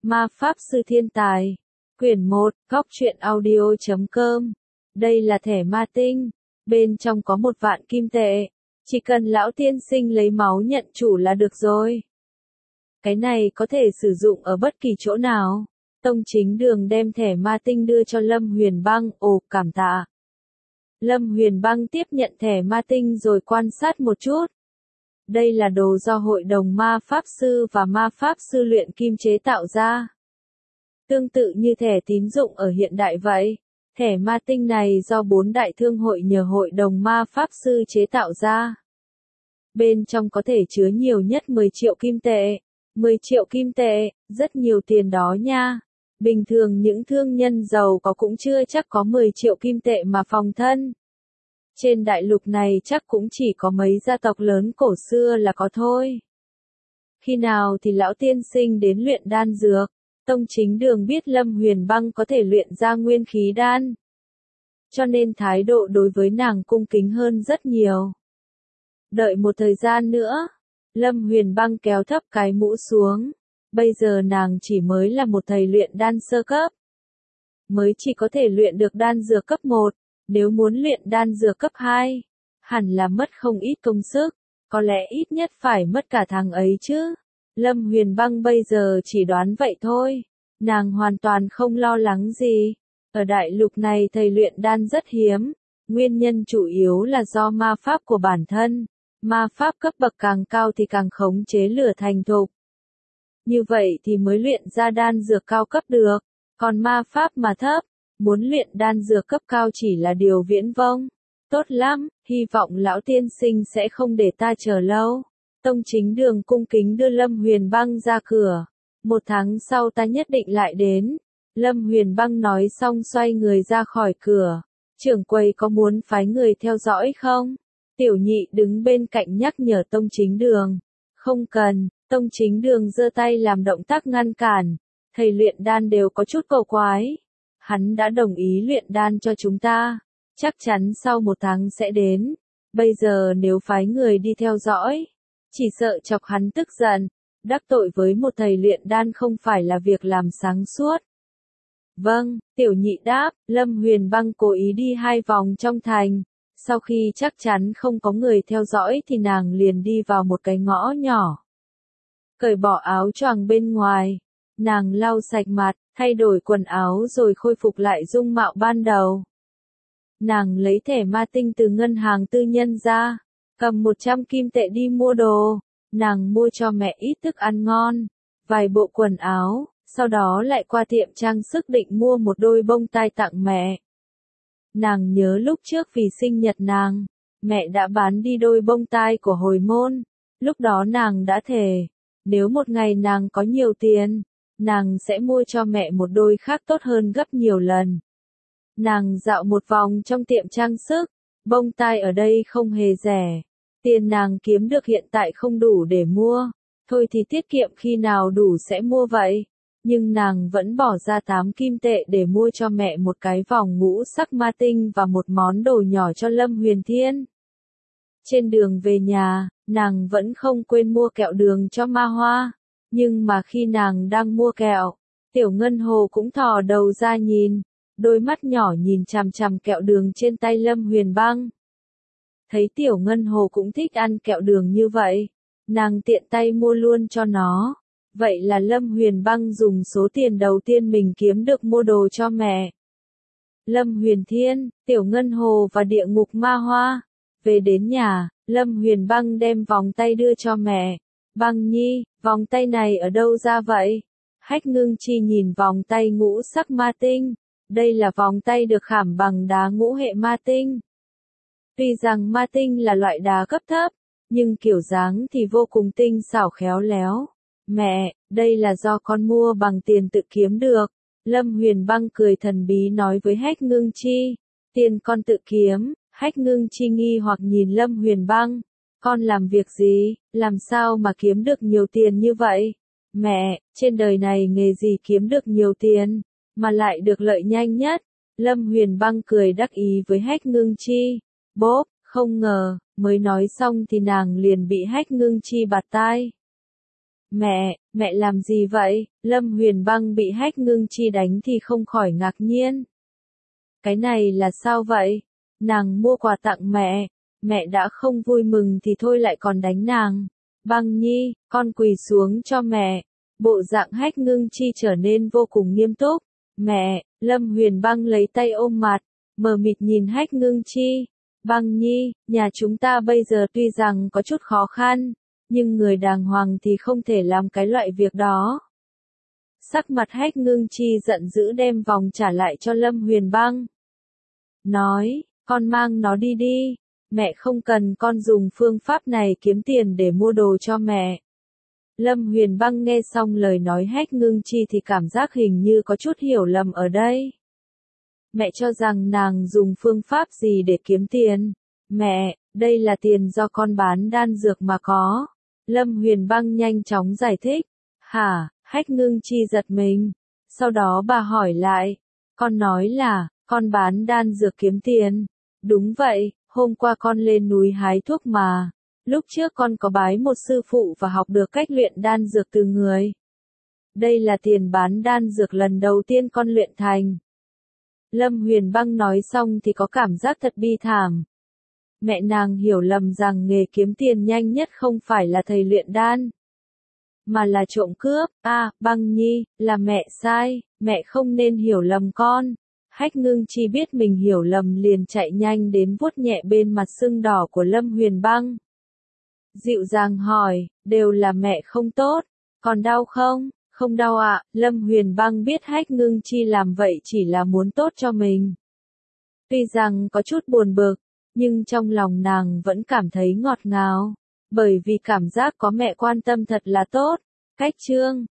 Ma Pháp Sư Thiên Tài. Quyển 1, Góc truyện audio.com. Đây là thẻ ma tinh. Bên trong có 1.000.000 kim tệ. Chỉ cần lão tiên sinh lấy máu nhận chủ là được rồi. Cái này có thể sử dụng ở bất kỳ chỗ nào. Tông Chính Đường đem thẻ ma tinh đưa cho Lâm Huyền Băng. Ồ, cảm tạ. Lâm Huyền Băng tiếp nhận thẻ ma tinh rồi quan sát một chút. Đây là đồ do Hội đồng Ma Pháp Sư và Ma Pháp Sư luyện kim chế tạo ra. Tương tự như thẻ tín dụng ở hiện đại vậy. Thẻ ma tinh này do 4 đại thương hội nhờ Hội đồng Ma Pháp Sư chế tạo ra. Bên trong có thể chứa nhiều nhất 10 triệu kim tệ. 10 triệu kim tệ, rất nhiều tiền đó nha. Bình thường những thương nhân giàu có cũng chưa chắc có 10 triệu kim tệ mà phòng thân. Trên đại lục này chắc cũng chỉ có mấy gia tộc lớn cổ xưa là có thôi. Khi nào thì lão tiên sinh đến luyện đan dược? Tông Chính Đường biết Lâm Huyền Băng có thể luyện ra nguyên khí đan. Cho nên thái độ đối với nàng cung kính hơn rất nhiều. Đợi một thời gian nữa. Lâm Huyền Băng kéo thấp cái mũ xuống. Bây giờ nàng chỉ mới là một thầy luyện đan sơ cấp. Mới chỉ có thể luyện được đan dược cấp 1. Nếu muốn luyện đan dược cấp 2, hẳn là mất không ít công sức, có lẽ ít nhất phải mất cả tháng ấy chứ. Lâm Huyền Băng bây giờ chỉ đoán vậy thôi, nàng hoàn toàn không lo lắng gì. Ở đại lục này thầy luyện đan rất hiếm, nguyên nhân chủ yếu là do ma pháp của bản thân. Ma pháp cấp bậc càng cao thì càng khống chế lửa thành thục. Như vậy thì mới luyện ra đan dược cao cấp được, còn ma pháp mà thấp. Muốn luyện đan dược cấp cao chỉ là điều viễn vông. Tốt lắm, hy vọng lão tiên sinh sẽ không để ta chờ lâu. Tông Chính Đường cung kính đưa Lâm Huyền Băng ra cửa. 1 tháng sau ta nhất định lại đến. Lâm Huyền Băng nói xong xoay người ra khỏi cửa. Trưởng quầy có muốn phái người theo dõi không? Tiểu Nhị đứng bên cạnh nhắc nhở Tông Chính Đường. Không cần, Tông Chính Đường giơ tay làm động tác ngăn cản. Thầy luyện đan đều có chút cầu quái. Hắn đã đồng ý luyện đan cho chúng ta, chắc chắn sau 1 tháng sẽ đến. Bây giờ nếu phái người đi theo dõi, chỉ sợ chọc hắn tức giận. Đắc tội với một thầy luyện đan không phải là việc làm sáng suốt. Vâng, Tiểu Nhị đáp. Lâm Huyền Băng cố ý đi 2 vòng trong thành. Sau khi chắc chắn không có người theo dõi thì nàng liền đi vào một cái ngõ nhỏ. Cởi bỏ áo choàng bên ngoài, nàng lau sạch mặt, thay đổi quần áo rồi khôi phục lại dung mạo ban đầu. Nàng lấy thẻ ma tinh từ ngân hàng tư nhân ra, cầm 100 kim tệ đi mua đồ. Nàng mua cho mẹ ít thức ăn ngon, vài bộ quần áo, sau đó lại qua tiệm trang sức định mua một đôi bông tai tặng mẹ. Nàng nhớ lúc trước vì sinh nhật nàng, mẹ đã bán đi đôi bông tai của hồi môn. Lúc đó nàng đã thề, nếu một ngày nàng có nhiều tiền, nàng sẽ mua cho mẹ một đôi khác tốt hơn gấp nhiều lần. Nàng dạo một vòng trong tiệm trang sức, bông tai ở đây không hề rẻ. Tiền nàng kiếm được hiện tại không đủ để mua, thôi thì tiết kiệm khi nào đủ sẽ mua vậy. Nhưng nàng vẫn bỏ ra 8 kim tệ để mua cho mẹ một cái vòng ngũ sắc ma tinh và một món đồ nhỏ cho Lâm Huyền Thiên. Trên đường về nhà, nàng vẫn không quên mua kẹo đường cho Ma Hoa. Nhưng mà khi nàng đang mua kẹo, Tiểu Ngân Hồ cũng thò đầu ra nhìn, đôi mắt nhỏ nhìn chằm chằm kẹo đường trên tay Lâm Huyền Băng. Thấy Tiểu Ngân Hồ cũng thích ăn kẹo đường như vậy, nàng tiện tay mua luôn cho nó. Vậy là Lâm Huyền Băng dùng số tiền đầu tiên mình kiếm được mua đồ cho mẹ. Lâm Huyền Thiên, Tiểu Ngân Hồ và Địa Ngục Ma Hoa. Về đến nhà, Lâm Huyền Băng đem vòng tay đưa cho mẹ. Băng nhi, vòng tay này ở đâu ra vậy? Hách Ngưng Chi nhìn vòng tay ngũ sắc ma tinh. Đây là vòng tay được khảm bằng đá ngũ hệ ma tinh. Tuy rằng ma tinh là loại đá cấp thấp, nhưng kiểu dáng thì vô cùng tinh xảo khéo léo. Mẹ, đây là do con mua bằng tiền tự kiếm được. Lâm Huyền Băng cười thần bí nói với Hách Ngưng Chi. Tiền con tự kiếm. Hách Ngưng Chi nghi hoặc nhìn Lâm Huyền Băng. Con làm việc gì, làm sao mà kiếm được nhiều tiền như vậy? Mẹ, trên đời này nghề gì kiếm được nhiều tiền, mà lại được lợi nhanh nhất? Lâm Huyền Băng cười đắc ý với Hách Ngưng Chi. Bốp, không ngờ, mới nói xong thì nàng liền bị Hách Ngưng Chi bạt tai. Mẹ làm gì vậy? Lâm Huyền Băng bị Hách Ngưng Chi đánh thì không khỏi ngạc nhiên. Cái này là sao vậy? Nàng mua quà tặng mẹ đã không vui mừng thì thôi lại còn đánh nàng. Băng Nhi, con quỳ xuống cho mẹ. Bộ dạng Hách Ngưng Chi trở nên vô cùng nghiêm túc. Mẹ, Lâm Huyền Băng lấy tay ôm mặt, mờ mịt nhìn Hách Ngưng Chi. Băng Nhi, nhà chúng ta bây giờ tuy rằng có chút khó khăn, nhưng người đàng hoàng thì không thể làm cái loại việc đó. Sắc mặt Hách Ngưng Chi giận dữ đem vòng trả lại cho Lâm Huyền Băng. Nói, con mang nó đi đi, mẹ không cần con dùng phương pháp này kiếm tiền để mua đồ cho mẹ. Lâm Huyền Băng nghe xong lời nói Hách Ngưng Chi thì cảm giác hình như có chút hiểu lầm ở đây. Mẹ cho rằng nàng dùng phương pháp gì để kiếm tiền? Mẹ, đây là tiền do con bán đan dược mà có. Lâm Huyền Băng nhanh chóng giải thích. Hả? Hách Ngưng Chi giật mình. Sau đó bà hỏi lại. Con nói là, con bán đan dược kiếm tiền. Đúng vậy, hôm qua con lên núi hái thuốc mà. Lúc trước con có bái một sư phụ và học được cách luyện đan dược từ người. Đây là tiền bán đan dược lần đầu tiên con luyện thành. Lâm Huyền Băng nói xong thì có cảm giác thật bi thảm. Mẹ nàng hiểu lầm rằng nghề kiếm tiền nhanh nhất không phải là thầy luyện đan, mà là trộm cướp. Băng Nhi, là mẹ sai, mẹ không nên hiểu lầm con. Hách Ngưng Chi biết mình hiểu lầm liền chạy nhanh đến vuốt nhẹ bên mặt sưng đỏ của Lâm Huyền Băng. Dịu dàng hỏi, đều là mẹ không tốt, còn đau không? Không đau ạ. Lâm Huyền Băng biết Hách Ngưng Chi làm vậy chỉ là muốn tốt cho mình. Tuy rằng có chút buồn bực, nhưng trong lòng nàng vẫn cảm thấy ngọt ngào, bởi vì cảm giác có mẹ quan tâm thật là tốt. Cách chương